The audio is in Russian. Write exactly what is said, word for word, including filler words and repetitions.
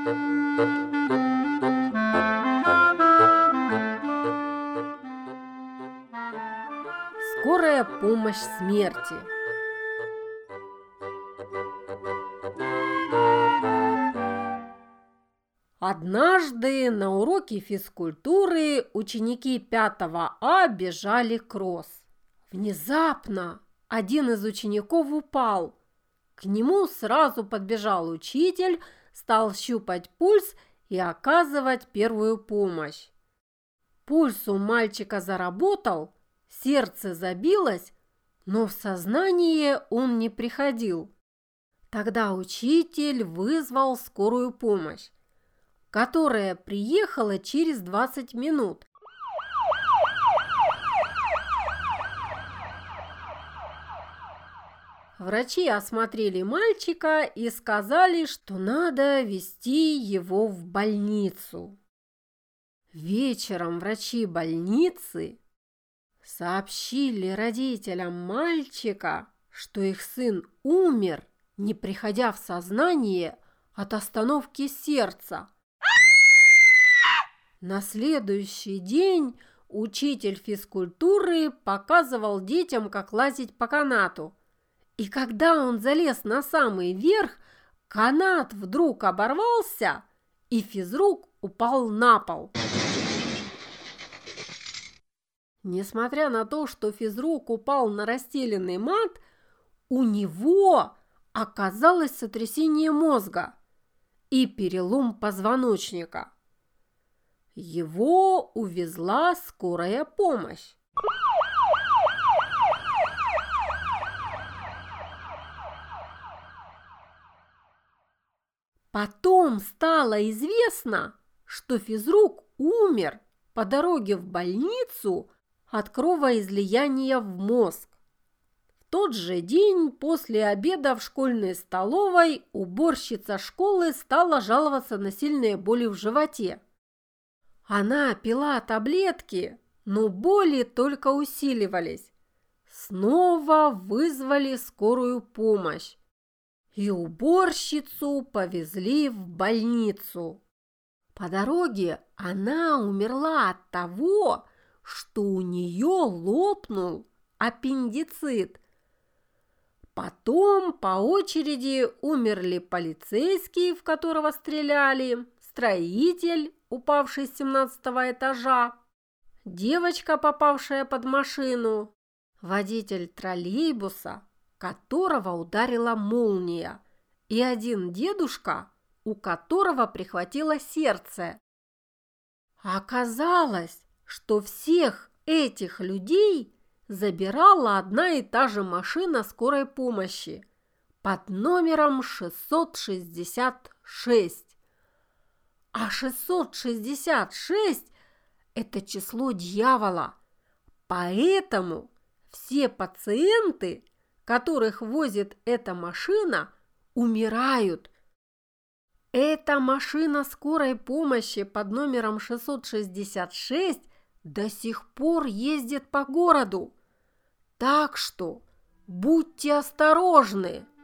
Скорая помощь смерти. Однажды на уроке физкультуры ученики пятого А бежали кросс. Внезапно один из учеников упал. К нему сразу подбежал учитель, стал щупать пульс и оказывать первую помощь. Пульс у мальчика заработал, сердце забилось, но в сознание он не приходил. Тогда учитель вызвал скорую помощь, которая приехала через двадцать минут. Врачи осмотрели мальчика и сказали, что надо везти его в больницу. Вечером врачи больницы сообщили родителям мальчика, что их сын умер, не приходя в сознание от остановки сердца. На следующий день учитель физкультуры показывал детям, как лазить по канату. И когда он залез на самый верх, канат вдруг оборвался, и физрук упал на пол. Несмотря на то, что физрук упал на расстеленный мат, у него оказалось сотрясение мозга и перелом позвоночника. Его увезла скорая помощь. Потом стало известно, что физрук умер по дороге в больницу от кровоизлияния в мозг. В тот же день после обеда в школьной столовой уборщица школы стала жаловаться на сильные боли в животе. Она пила таблетки, но боли только усиливались. Снова вызвали скорую помощь, и уборщицу повезли в больницу. По дороге она умерла от того, что у нее лопнул аппендицит. Потом по очереди умерли полицейский, в которого стреляли, строитель, упавший с семнадцатого этажа, девочка, попавшая под машину, водитель троллейбуса, которого ударила молния, и один дедушка, у которого прихватило сердце. Оказалось, что всех этих людей забирала одна и та же машина скорой помощи под номером шестьсот шестьдесят шесть. А шестьсот шестьдесят шесть – это число дьявола, поэтому все пациенты, которых возит эта машина, умирают. Эта машина скорой помощи под номером шестьсот шестьдесят шесть до сих пор ездит по городу. Так что будьте осторожны.